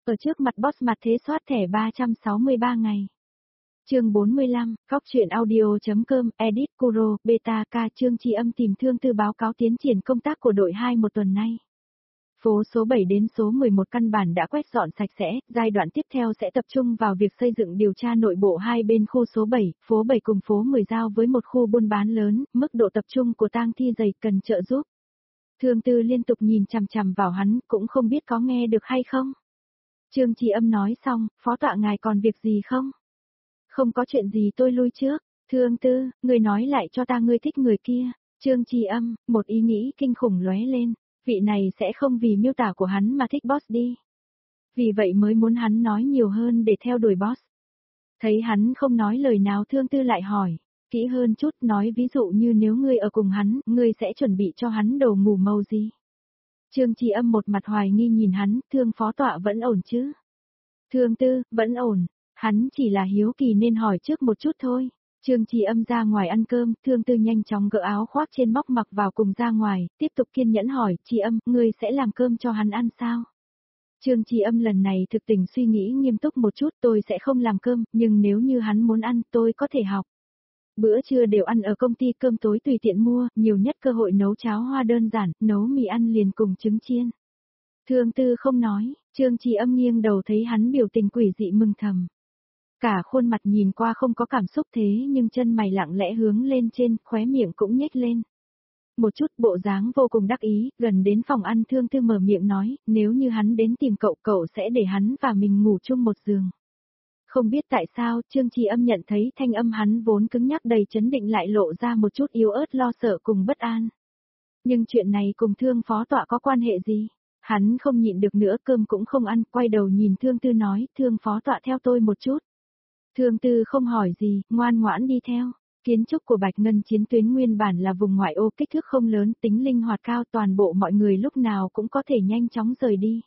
Ở trước mặt boss mặt thế soát thẻ 363 ngày. Chương 45, Góc truyện audio.com, edit Kuro, beta K Trương Chi Âm tìm Thương Tư báo cáo tiến triển công tác của đội 2 một tuần nay. Phố số 7 đến số 11 căn bản đã quét dọn sạch sẽ, giai đoạn tiếp theo sẽ tập trung vào việc xây dựng điều tra nội bộ hai bên khu số 7, phố 7 cùng phố 10 giao với một khu buôn bán lớn, mức độ tập trung của tang thi dày cần trợ giúp. Thương Tư liên tục nhìn chằm chằm vào hắn, cũng không biết có nghe được hay không. Trương Chi Âm nói xong, phó tọa ngài còn việc gì không? Không có chuyện gì tôi lui trước. Thương Tư, người nói lại cho ta ngươi thích người kia. Trương Chi Âm, một ý nghĩ kinh khủng lóe lên. Vị này sẽ không vì miêu tả của hắn mà thích boss đi. Vì vậy mới muốn hắn nói nhiều hơn để theo đuổi boss. Thấy hắn không nói lời nào Thương Tư lại hỏi. Kỹ hơn chút nói ví dụ như nếu ngươi ở cùng hắn, ngươi sẽ chuẩn bị cho hắn đồ ngủ màu gì? Trương Chi Âm một mặt hoài nghi nhìn hắn, Thương phó tọa vẫn ổn chứ? Thương Tư, vẫn ổn. Hắn chỉ là hiếu kỳ nên hỏi trước một chút thôi. Trương Chi Âm ra ngoài ăn cơm, Thương Tư nhanh chóng gỡ áo khoác trên móc mặc vào cùng ra ngoài, tiếp tục kiên nhẫn hỏi, Chi Âm, ngươi sẽ làm cơm cho hắn ăn sao? Trương Chi Âm lần này thực tình suy nghĩ nghiêm túc một chút, tôi sẽ không làm cơm, nhưng nếu như hắn muốn ăn, tôi có thể học. Bữa trưa đều ăn ở công ty, cơm tối tùy tiện mua, nhiều nhất cơ hội nấu cháo hoa đơn giản, nấu mì ăn liền cùng trứng chiên. Thương Tư không nói, Trương Chi Âm nghiêng đầu thấy hắn biểu tình quỷ dị mừng thầm. Cả khuôn mặt nhìn qua không có cảm xúc thế nhưng chân mày lặng lẽ hướng lên trên, khóe miệng cũng nhếch lên. Một chút bộ dáng vô cùng đắc ý, gần đến phòng ăn Thương Tư mở miệng nói, nếu như hắn đến tìm cậu, cậu sẽ để hắn và mình ngủ chung một giường. Không biết tại sao, Trương Chi Âm nhận thấy thanh âm hắn vốn cứng nhắc đầy chấn định lại lộ ra một chút yếu ớt lo sợ cùng bất an. Nhưng chuyện này cùng Thương phó tọa có quan hệ gì? Hắn không nhịn được nữa, cơm cũng không ăn, quay đầu nhìn Thương Tư nói, Thương phó tọa theo tôi một chút. Thương Tư không hỏi gì, ngoan ngoãn đi theo. Kiến trúc của Bạch Ngân chiến tuyến nguyên bản là vùng ngoại ô kích thước không lớn, tính linh hoạt cao, toàn bộ mọi người lúc nào cũng có thể nhanh chóng rời đi.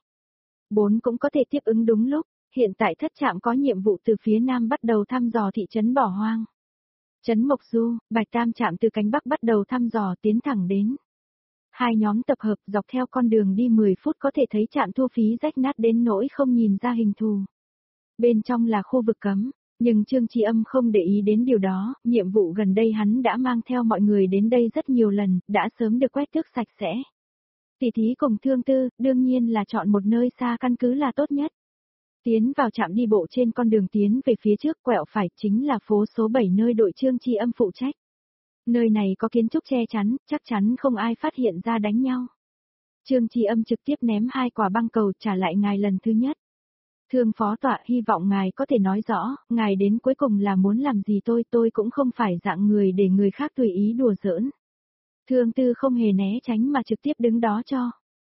4 cũng có thể tiếp ứng đúng lúc. Hiện tại thất trạm có nhiệm vụ từ phía nam bắt đầu thăm dò thị trấn bỏ hoang. Trấn Mộc Du, Bạch Tam trạm từ cánh bắc bắt đầu thăm dò tiến thẳng đến. Hai nhóm tập hợp dọc theo con đường đi 10 phút có thể thấy trạm thu phí rách nát đến nỗi không nhìn ra hình thù. Bên trong là khu vực cấm, nhưng Trương Chi Âm không để ý đến điều đó, nhiệm vụ gần đây hắn đã mang theo mọi người đến đây rất nhiều lần, đã sớm được quét tước sạch sẽ. Tỉ thí cùng Thương Tư, đương nhiên là chọn một nơi xa căn cứ là tốt nhất. Tiến vào trạm đi bộ trên con đường tiến về phía trước quẹo phải chính là phố số 7 nơi đội Trương Chi Âm phụ trách. Nơi này có kiến trúc che chắn, chắc chắn không ai phát hiện ra đánh nhau. Trương Chi Âm trực tiếp ném 2 quả băng cầu trả lại ngài lần thứ nhất. Thương phó tọa hy vọng ngài có thể nói rõ, ngài đến cuối cùng là muốn làm gì tôi cũng không phải dạng người để người khác tùy ý đùa giỡn. Thương Tư không hề né tránh mà trực tiếp đứng đó cho.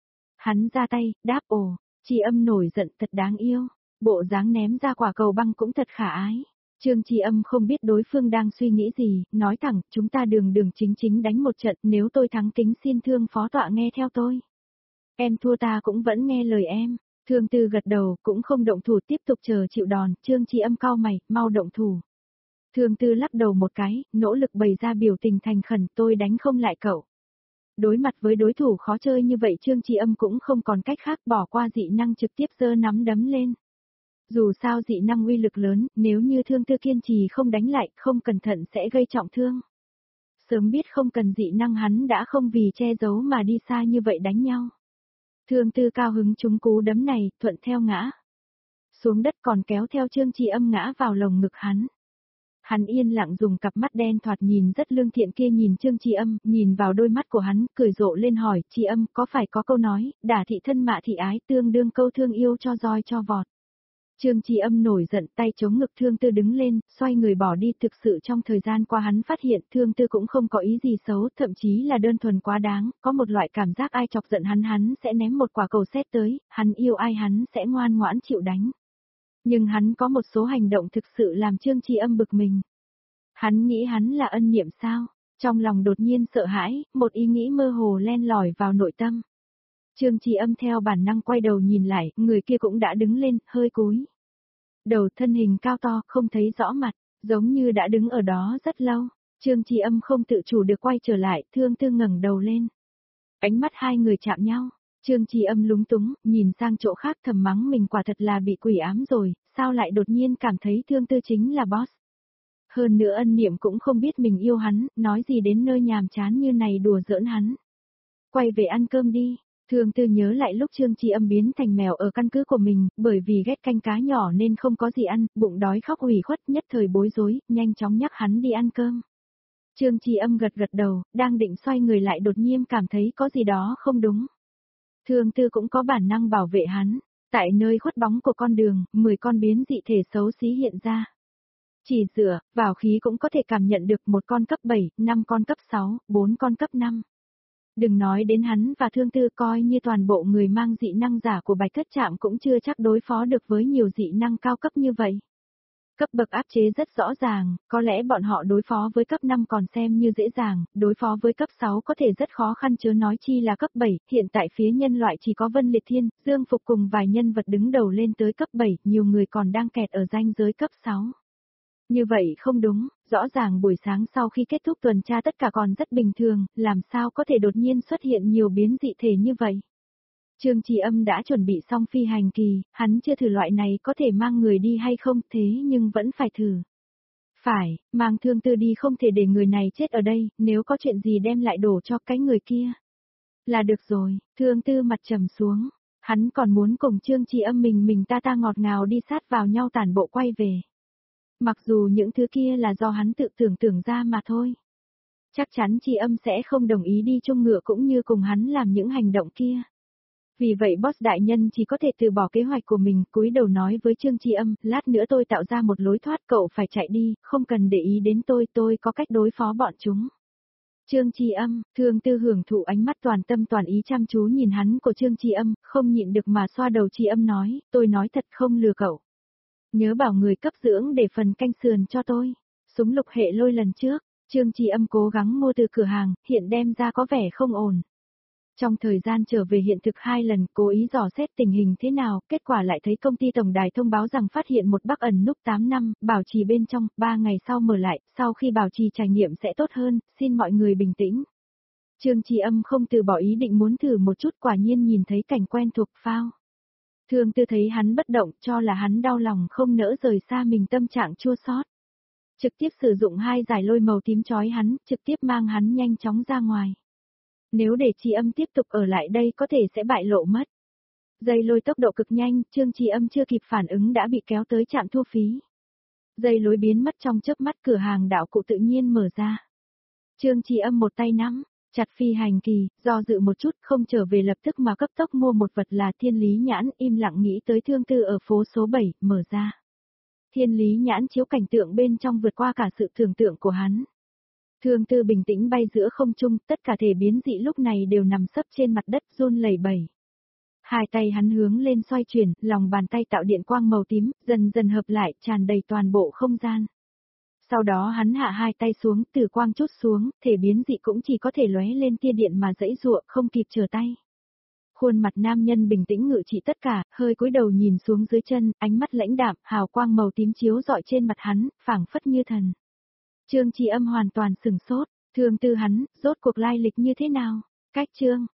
Hắn ra tay, đáp ồ, Chi Âm nổi giận thật đáng yêu. Bộ dáng ném ra quả cầu băng cũng thật khả ái. Trương Chi Âm không biết đối phương đang suy nghĩ gì, nói thẳng, chúng ta đường chính chính đánh một trận, nếu tôi thắng kính xin Thương phó tọa nghe theo tôi. Em thua ta cũng vẫn nghe lời em. Thương Tư gật đầu, cũng không động thủ tiếp tục chờ chịu đòn, Trương Chi Âm cau mày, mau động thủ. Thương Tư lắc đầu một cái, nỗ lực bày ra biểu tình thành khẩn, tôi đánh không lại cậu. Đối mặt với đối thủ khó chơi như vậy Trương Chi Âm cũng không còn cách khác bỏ qua dị năng trực tiếp giơ nắm đấm lên. Dù sao dị năng uy lực lớn, nếu như Thương Tư kiên trì không đánh lại, không cẩn thận sẽ gây trọng thương. Sớm biết không cần dị năng hắn đã không vì che giấu mà đi xa như vậy đánh nhau. Thương Tư cao hứng trúng cú đấm này, thuận theo ngã. Xuống đất còn kéo theo Trương Chi Âm ngã vào lồng ngực hắn. Hắn yên lặng dùng cặp mắt đen thoạt nhìn rất lương thiện kia nhìn Trương Chi Âm, nhìn vào đôi mắt của hắn, cười rộ lên hỏi, Chi Âm, có phải có câu nói, đả thị thân mạ thị ái tương đương câu thương yêu cho roi cho vọt. Trương Chi Âm nổi giận tay chống ngực Thương Tư đứng lên, xoay người bỏ đi thực sự trong thời gian qua hắn phát hiện Thương Tư cũng không có ý gì xấu, thậm chí là đơn thuần quá đáng, có một loại cảm giác ai chọc giận hắn sẽ ném một quả cầu sét tới, hắn yêu ai hắn sẽ ngoan ngoãn chịu đánh. Nhưng hắn có một số hành động thực sự làm Trương Chi Âm bực mình. Hắn nghĩ hắn là ân niệm sao, trong lòng đột nhiên sợ hãi, một ý nghĩ mơ hồ len lỏi vào nội tâm. Trương Chi Âm theo bản năng quay đầu nhìn lại, người kia cũng đã đứng lên, hơi cúi. Đầu thân hình cao to, không thấy rõ mặt, giống như đã đứng ở đó rất lâu. Trương Chi Âm không tự chủ được quay trở lại, Thương Tư ngẩng đầu lên. Ánh mắt hai người chạm nhau. Trương Chi Âm lúng túng, nhìn sang chỗ khác thầm mắng mình quả thật là bị quỷ ám rồi, sao lại đột nhiên cảm thấy Thương Tư chính là boss. Hơn nữa Ân Niệm cũng không biết mình yêu hắn, nói gì đến nơi nhàm chán như này đùa giỡn hắn. Quay về ăn cơm đi. Thương Tư nhớ lại lúc Trương Chi Âm biến thành mèo ở căn cứ của mình, bởi vì ghét canh cá nhỏ nên không có gì ăn, bụng đói khóc ủy khuất nhất thời bối rối, nhanh chóng nhắc hắn đi ăn cơm. Trương Chi Âm gật gật đầu, đang định xoay người lại đột nhiên cảm thấy có gì đó không đúng. Thương Tư cũng có bản năng bảo vệ hắn. Tại nơi khuất bóng của con đường, 10 con biến dị thể xấu xí hiện ra. Chỉ dựa vào khí cũng có thể cảm nhận được một con cấp 7, 5 con cấp 6, 4 con cấp 5. Đừng nói đến hắn và Thương Tư, coi như toàn bộ người mang dị năng giả của Bạch Thất Trạm cũng chưa chắc đối phó được với nhiều dị năng cao cấp như vậy. Cấp bậc áp chế rất rõ ràng, có lẽ bọn họ đối phó với cấp 5 còn xem như dễ dàng, đối phó với cấp 6 có thể rất khó khăn chớ nói chi là cấp 7, hiện tại phía nhân loại chỉ có Vân Liệt Thiên, Dương Phục cùng vài nhân vật đứng đầu lên tới cấp 7, nhiều người còn đang kẹt ở ranh giới cấp 6. Như vậy không đúng, rõ ràng buổi sáng sau khi kết thúc tuần tra tất cả còn rất bình thường, làm sao có thể đột nhiên xuất hiện nhiều biến dị thể như vậy. Trương Chi Âm đã chuẩn bị xong phi hành kỳ, hắn chưa thử loại này có thể mang người đi hay không thế nhưng vẫn phải thử. Phải, mang Thương Tư đi không thể để người này chết ở đây, nếu có chuyện gì đem lại đổ cho cái người kia. Là được rồi, Thương Tư mặt trầm xuống, hắn còn muốn cùng Trương Chi Âm mình ta ngọt ngào đi sát vào nhau tản bộ quay về. Mặc dù những thứ kia là do hắn tự tưởng tượng ra mà thôi. Chắc chắn Chi Âm sẽ không đồng ý đi chung ngựa cũng như cùng hắn làm những hành động kia. Vì vậy boss đại nhân chỉ có thể từ bỏ kế hoạch của mình, cúi đầu nói với Trương Chi Âm, lát nữa tôi tạo ra một lối thoát, cậu phải chạy đi, không cần để ý đến tôi có cách đối phó bọn chúng. Trương Chi Âm, Thương Tư hưởng thụ ánh mắt toàn tâm toàn ý chăm chú nhìn hắn của Trương Chi Âm, không nhịn được mà xoa đầu Chi Âm nói, tôi nói thật không lừa cậu. Nhớ bảo người cấp dưỡng để phần canh sườn cho tôi. Súng lục hệ lôi lần trước, Trương Chi Âm cố gắng mua từ cửa hàng, hiện đem ra có vẻ không ổn. Trong thời gian trở về hiện thực 2 lần, cố ý dò xét tình hình thế nào, kết quả lại thấy công ty tổng đài thông báo rằng phát hiện một bug ẩn núp 8 năm, bảo trì bên trong, 3 ngày sau mở lại, sau khi bảo trì trải nghiệm sẽ tốt hơn, xin mọi người bình tĩnh. Trương Chi Âm không từ bỏ ý định muốn thử một chút, quả nhiên nhìn thấy cảnh quen thuộc phao. Thương Tư thấy hắn bất động, cho là hắn đau lòng không nỡ rời xa mình, tâm trạng chua xót. Trực tiếp sử dụng 2 dải lôi màu tím chói hắn, trực tiếp mang hắn nhanh chóng ra ngoài. Nếu để Chi Âm tiếp tục ở lại đây có thể sẽ bại lộ mất. Dây lôi tốc độ cực nhanh, Trương Chi Âm chưa kịp phản ứng đã bị kéo tới trạm thu phí. Dây lối biến mất trong chớp mắt, cửa hàng đạo cụ tự nhiên mở ra. Trương Chi Âm một tay nắm chặt phi hành kỳ, do dự một chút không trở về lập tức mà cấp tốc mua một vật là Thiên Lý Nhãn, im lặng nghĩ tới Thương Tư ở phố số 7, mở ra. Thiên Lý Nhãn chiếu cảnh tượng bên trong vượt qua cả sự tưởng tượng của hắn. Thương Tư bình tĩnh bay giữa không trung, tất cả thể biến dị lúc này đều nằm sấp trên mặt đất run lẩy bẩy. Hai tay hắn hướng lên xoay chuyển, lòng bàn tay tạo điện quang màu tím, dần dần hợp lại, tràn đầy toàn bộ không gian. Sau đó hắn hạ hai tay xuống, tử quang chút xuống, thể biến dị cũng chỉ có thể lóe lên tia điện mà giãy giụa, không kịp trở tay. Khuôn mặt nam nhân bình tĩnh ngự trị tất cả, hơi cúi đầu nhìn xuống dưới chân, ánh mắt lãnh đạm, hào quang màu tím chiếu rọi trên mặt hắn, phảng phất như thần. Trương Chi Âm hoàn toàn sửng sốt, Thương Tư hắn, rốt cuộc lai lịch như thế nào? Cách Trương